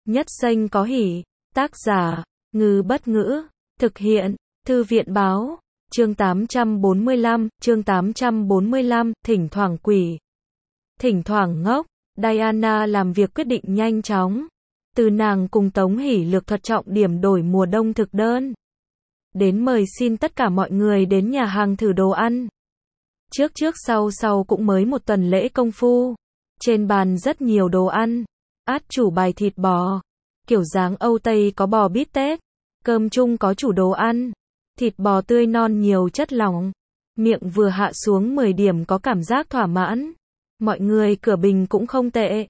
Nhất Xanh có hỉ. Tác giả, Ngư Bất Ngữ. Thực hiện, Thư viện Báo. Chương 845, thỉnh thoảng quỷ. Thỉnh thoảng ngốc. Diana làm việc quyết định nhanh chóng. Từ nàng cùng Tống Hỷ lược thuật trọng điểm đổi mùa đông thực đơn, đến mời xin tất cả mọi người đến nhà hàng thử đồ ăn. Trước sau cũng mới một tuần lễ công phu. Trên bàn rất nhiều đồ ăn. Át chủ bài thịt bò, kiểu dáng Âu Tây có bò bít tết. Cơm chung có chủ đồ ăn. Thịt bò tươi non nhiều chất lỏng. Miệng vừa hạ xuống 10 điểm có cảm giác thỏa mãn. Mọi người cửa bình cũng không tệ.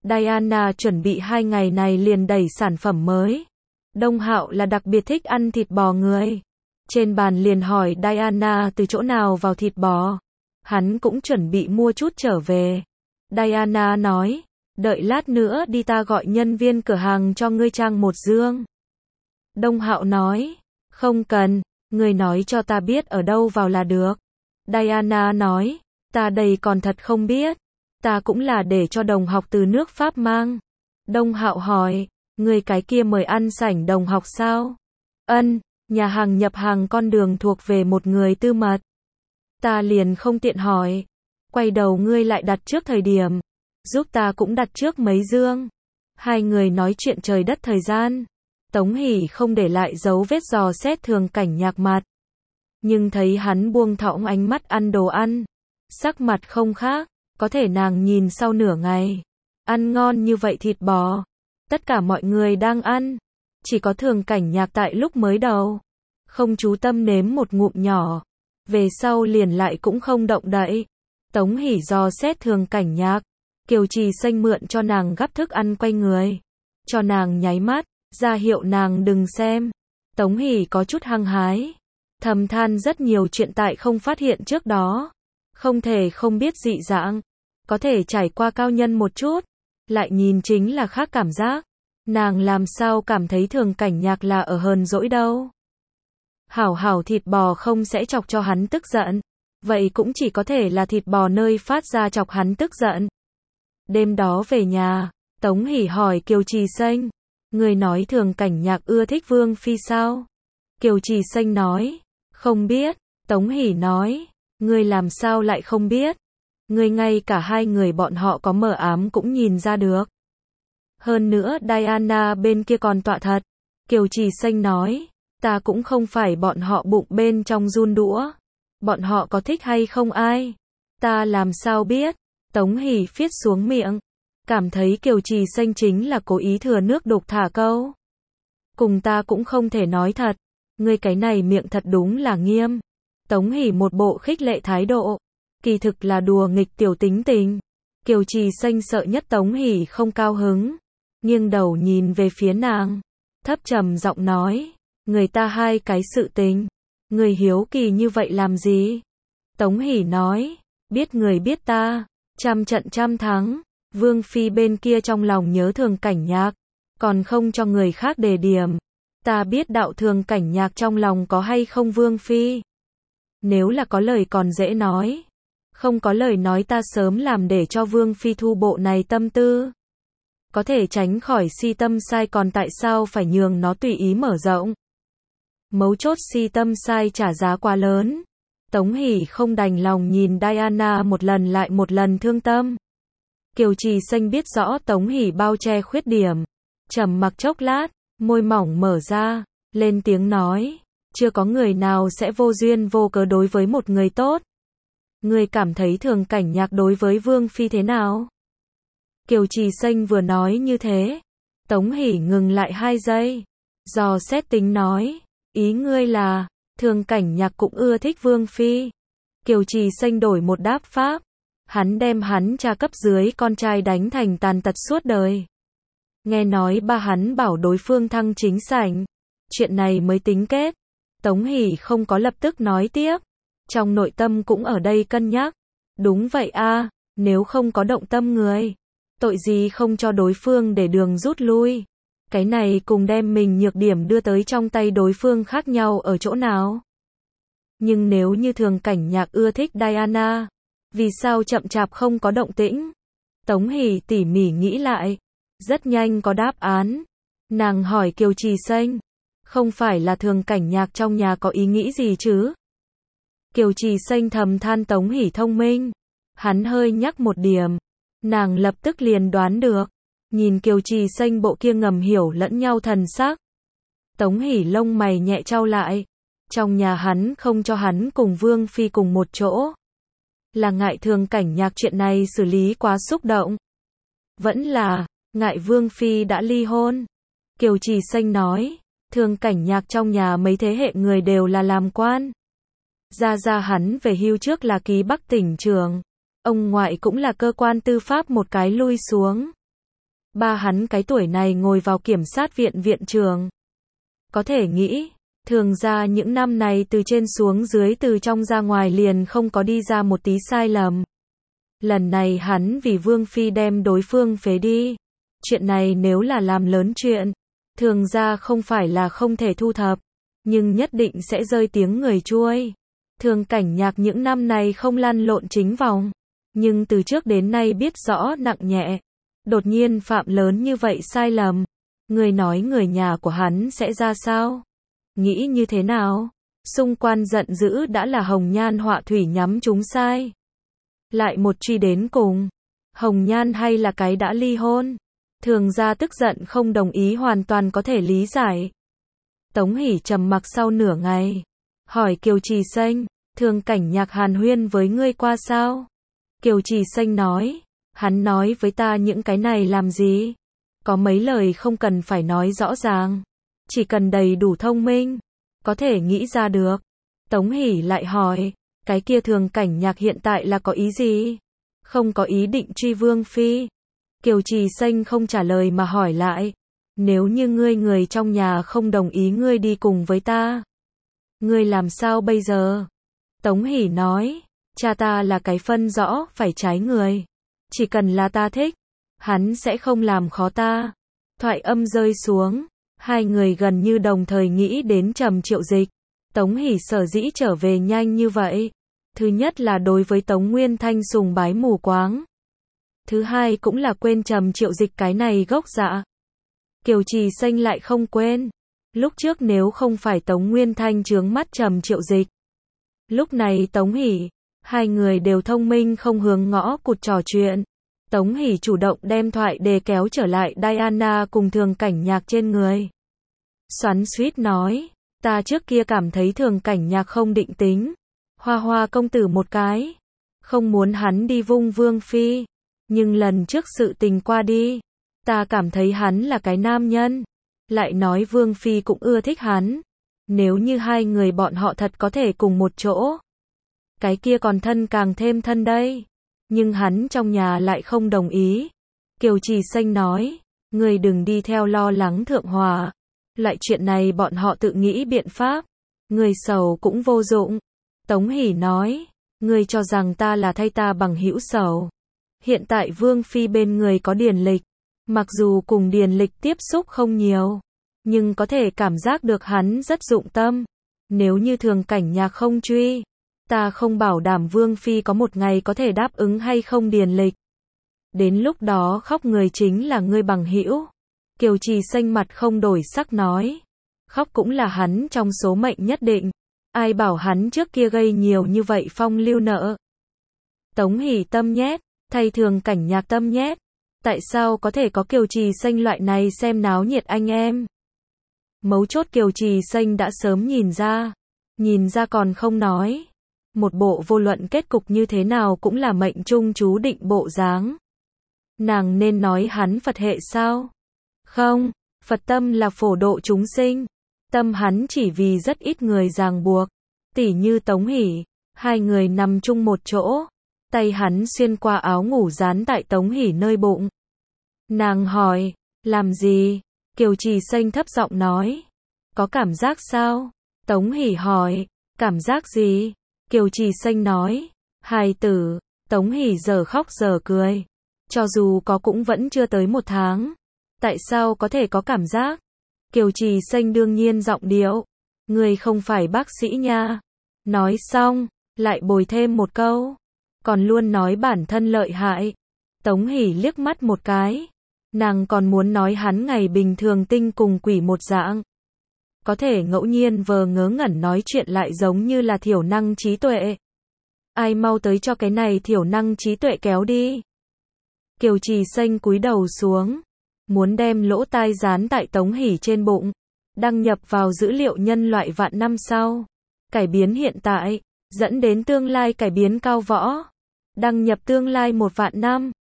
Diana chuẩn bị 2 ngày này liền đẩy sản phẩm mới. Đông Hạo là đặc biệt thích ăn thịt bò người. Trên bàn liền hỏi Diana từ chỗ nào vào thịt bò. Hắn cũng chuẩn bị mua chút trở về. Diana nói, đợi lát nữa đi ta gọi nhân viên cửa hàng cho ngươi trang một dương. Đông Hạo nói, không cần, ngươi nói cho ta biết ở đâu vào là được. Diana nói, ta đây còn thật không biết. Ta cũng là để cho đồng học từ nước Pháp mang. Đông Hạo hỏi, người cái kia mời ăn sảnh đồng học sao? Ân, nhà hàng nhập hàng con đường thuộc về một người tư mật. Ta liền không tiện hỏi. Quay đầu ngươi lại đặt trước thời điểm. Giúp ta cũng đặt trước mấy dương. Hai người nói chuyện trời đất thời gian. Tống Hỷ không để lại dấu vết dò xét Thường Cảnh Nhạc mặt. Nhưng thấy hắn buông thõng ánh mắt ăn đồ ăn. Sắc mặt không khác. Có thể nàng nhìn sau nửa ngày. Ăn ngon như vậy thịt bò. Tất cả mọi người đang ăn. Chỉ có Thường Cảnh Nhạc tại lúc mới đầu. Không chú tâm nếm một ngụm nhỏ. Về sau liền lại cũng không động đậy. Tống Hỷ dò xét Thường Cảnh Nhạc. Kiều Trì Xanh mượn cho nàng gắp thức ăn quay người. Cho nàng nháy mắt. Ra hiệu nàng đừng xem. Tống Hỷ có chút hăng hái. Thầm than rất nhiều chuyện tại không phát hiện trước đó. Không thể không biết dị dạng. Có thể trải qua cao nhân một chút. Lại nhìn chính là khác cảm giác. Nàng làm sao cảm thấy Thường Cảnh Nhạc là ở hờn dỗi đâu. Hảo thịt bò không sẽ chọc cho hắn tức giận. Vậy cũng chỉ có thể là thịt bò nơi phát ra chọc hắn tức giận. Đêm đó về nhà, Tống Hỷ hỏi Kiều Trì Xanh. Người nói Thường Cảnh Nhạc ưa thích Vương Phi sao? Kiều Trì Xanh nói, không biết. Tống Hỷ nói, người làm sao lại không biết? Người ngay cả hai người bọn họ có mờ ám cũng nhìn ra được. Hơn nữa Diana bên kia còn tọa thật. Kiều Trì Xanh nói, ta cũng không phải bọn họ bụng bên trong run đũa. Bọn họ có thích hay không ai? Ta làm sao biết? Tống Hỷ phiết xuống miệng. Cảm thấy Kiều Trì Xanh chính là cố ý thừa nước đục thả câu. Cùng ta cũng không thể nói thật. Ngươi cái này miệng thật đúng là nghiêm. Tống Hỷ một bộ khích lệ thái độ. Kỳ thực là đùa nghịch tiểu tính tình. Kiều Trì Xanh sợ nhất Tống Hỷ không cao hứng. Nghiêng đầu nhìn về phía nàng. Thấp trầm giọng nói. Người ta hai cái sự tình. Người hiếu kỳ như vậy làm gì? Tống Hỷ nói. Biết người biết ta. Trăm trận trăm thắng. Vương Phi bên kia trong lòng nhớ Thường Cảnh Nhạc. Còn không cho người khác đề điểm. Ta biết đạo Thường Cảnh Nhạc trong lòng có hay không Vương Phi. Nếu là có lời còn dễ nói. Không có lời nói ta sớm làm để cho Vương Phi thu bộ này tâm tư. Có thể tránh khỏi si tâm sai còn tại sao phải nhường nó tùy ý mở rộng. Mấu chốt si tâm sai trả giá quá lớn. Tống Hỷ không đành lòng nhìn Diana một lần lại một lần thương tâm. Kiều Trì Xanh biết rõ Tống Hỷ bao che khuyết điểm. Trầm mặc chốc lát, môi mỏng mở ra, lên tiếng nói. Chưa có người nào sẽ vô duyên vô cớ đối với một người tốt. Người cảm thấy Thường Cảnh Nhạc đối với Vương Phi thế nào? Kiều Trì Xanh vừa nói như thế. Tống Hỷ ngừng lại 2 giây. Dò xét tính nói. Ý ngươi là, Thường Cảnh Nhạc cũng ưa thích Vương Phi. Kiều Trì Xanh đổi một đáp pháp. Hắn đem hắn cha cấp dưới con trai đánh thành tàn tật suốt đời. Nghe nói ba hắn bảo đối phương thăng chính sảnh. Chuyện này mới tính kết. Tống Hỷ không có lập tức nói tiếp. Trong nội tâm cũng ở đây cân nhắc. Đúng vậy a, nếu không có động tâm người. Tội gì không cho đối phương để đường rút lui. Cái này cùng đem mình nhược điểm đưa tới trong tay đối phương khác nhau ở chỗ nào. Nhưng nếu như Thường Cảnh Nhạc ưa thích Diana. Vì sao chậm chạp không có động tĩnh? Tống Hỷ tỉ mỉ nghĩ lại. Rất nhanh có đáp án. Nàng hỏi Kiều Trì Xanh, không phải là Thường Cảnh Nhạc trong nhà có ý nghĩ gì chứ? Kiều Trì Xanh thầm than Tống Hỷ thông minh. Hắn hơi nhắc một điểm, nàng lập tức liền đoán được. Nhìn Kiều Trì Xanh bộ kia ngầm hiểu lẫn nhau thần sắc. Tống Hỷ lông mày nhẹ chau lại. Trong nhà hắn không cho hắn cùng Vương Phi cùng một chỗ. Là ngại Thường Cảnh Nhạc chuyện này xử lý quá xúc động. Vẫn là, ngại Vương Phi đã ly hôn. Kiều Trì Xanh nói, Thường Cảnh Nhạc trong nhà mấy thế hệ người đều là làm quan. Gia hắn về hưu trước là ký Bắc tỉnh trưởng. Ông ngoại cũng là cơ quan tư pháp một cái lui xuống. Ba hắn cái tuổi này ngồi vào kiểm sát viện viện trưởng. Có thể nghĩ, Thường gia những năm này từ trên xuống dưới từ trong ra ngoài liền không có đi ra một tí sai lầm. Lần này hắn vì Vương Phi đem đối phương phế đi. Chuyện này nếu là làm lớn chuyện, Thường gia không phải là không thể thu thập, nhưng nhất định sẽ rơi tiếng người chuôi. Thường Cảnh Nhạc những năm này không lăn lộn chính vòng, nhưng từ trước đến nay biết rõ nặng nhẹ. Đột nhiên phạm lớn như vậy sai lầm, người nói người nhà của hắn sẽ ra sao? Nghĩ như thế nào? Xung quanh giận dữ đã là Hồng Nhan họa thủy nhắm chúng sai. Lại một truy đến cùng. Hồng Nhan hay là cái đã ly hôn? Thường gia tức giận không đồng ý hoàn toàn có thể lý giải. Tống Hỷ trầm mặc sau nửa ngày. Hỏi Kiều Trì Xanh, Thường Cảnh Nhạc hàn huyên với ngươi qua sao? Kiều Trì Xanh nói, hắn nói với ta những cái này làm gì? Có mấy lời không cần phải nói rõ ràng. Chỉ cần đầy đủ thông minh, có thể nghĩ ra được. Tống Hỷ lại hỏi, cái kia Thường Cảnh Nhạc hiện tại là có ý gì? Không có ý định truy Vương Phi. Kiều Trì Xanh không trả lời mà hỏi lại, nếu như ngươi người trong nhà không đồng ý ngươi đi cùng với ta, ngươi làm sao bây giờ? Tống Hỷ nói, cha ta là cái phân rõ phải trái người. Chỉ cần là ta thích, hắn sẽ không làm khó ta. Thoại âm rơi xuống, hai người gần như đồng thời nghĩ đến Trầm Triệu Dịch. Tống Hỷ sở dĩ trở về nhanh như vậy. Thứ nhất là đối với Tống Nguyên Thanh sùng bái mù quáng. Thứ hai cũng là quên Trầm Triệu Dịch cái này gốc dạ. Kiều Trì Xanh lại không quên. Lúc trước nếu không phải Tống Nguyên Thanh chướng mắt Trầm Triệu Dịch. Lúc này Tống Hỷ, hai người đều thông minh không hướng ngõ cụt trò chuyện. Tống Hỷ chủ động đem thoại đề kéo trở lại Diana cùng Thường Cảnh Nhạc trên người. Xoắn xuýt nói, ta trước kia cảm thấy Thường Cảnh Nhạc không định tính. Hoa Hoa công tử một cái. Không muốn hắn đi vung Vương Phi. Nhưng lần trước sự tình qua đi, ta cảm thấy hắn là cái nam nhân. Lại nói Vương Phi cũng ưa thích hắn. Nếu như hai người bọn họ thật có thể cùng một chỗ, cái kia còn thân càng thêm thân đây. Nhưng hắn trong nhà lại không đồng ý. Kiều Trì Xanh nói, người đừng đi theo lo lắng thượng hòa. Loại chuyện này bọn họ tự nghĩ biện pháp. Người sầu cũng vô dụng. Tống Hỷ nói, người cho rằng ta là thay ta bằng hữu sầu. Hiện tại Vương Phi bên người có Điền Lịch. Mặc dù cùng Điền Lịch tiếp xúc không nhiều, nhưng có thể cảm giác được hắn rất dụng tâm. Nếu như Thường Cảnh Nhạc không truy, ta không bảo đảm Vương Phi có một ngày có thể đáp ứng hay không Điền Lịch. Đến lúc đó khóc người chính là ngươi bằng hữu. Kiều Trì Xanh mặt không đổi sắc nói, khóc cũng là hắn trong số mệnh nhất định. Ai bảo hắn trước kia gây nhiều như vậy phong lưu nợ. Tống Hỷ tâm nhét, thay Thường Cảnh Nhạc tâm nhét. Tại sao có thể có Kiều Trì Xanh loại này xem náo nhiệt anh em? Mấu chốt Kiều Trì Xanh đã sớm nhìn ra còn không nói. Một bộ vô luận kết cục như thế nào cũng là mệnh trung chú định bộ dáng. Nàng nên nói hắn Phật hệ sao? Không, Phật tâm là phổ độ chúng sinh. Tâm hắn chỉ vì rất ít người ràng buộc. Tỉ như Tống Hỷ, hai người nằm chung một chỗ. Tay hắn xuyên qua áo ngủ dán tại Tống Hỷ nơi bụng. Nàng hỏi, làm gì? Kiều Trì Xanh thấp giọng nói, có cảm giác sao? Tống Hỷ hỏi, cảm giác gì? Kiều Trì Xanh nói, hài tử. Tống Hỷ giờ khóc giờ cười. Cho dù có cũng vẫn chưa tới 1 tháng. Tại sao có thể có cảm giác? Kiều Trì Xanh đương nhiên giọng điệu, người không phải bác sĩ nha. Nói xong, lại bồi thêm một câu, còn luôn nói bản thân lợi hại. Tống Hỷ liếc mắt một cái, Nàng còn muốn nói hắn ngày bình thường tinh cùng quỷ một dạng. Có thể ngẫu nhiên vờ ngớ ngẩn nói chuyện lại giống như là thiểu năng trí tuệ. Ai mau tới cho cái này thiểu năng trí tuệ kéo đi. Kiều Trì Xanh cúi đầu xuống, muốn đem lỗ tai dán tại Tống Hỷ trên bụng, đăng nhập vào dữ liệu nhân loại vạn năm sau, cải biến hiện tại, dẫn đến tương lai cải biến cao võ, đăng nhập tương lai 1 vạn năm.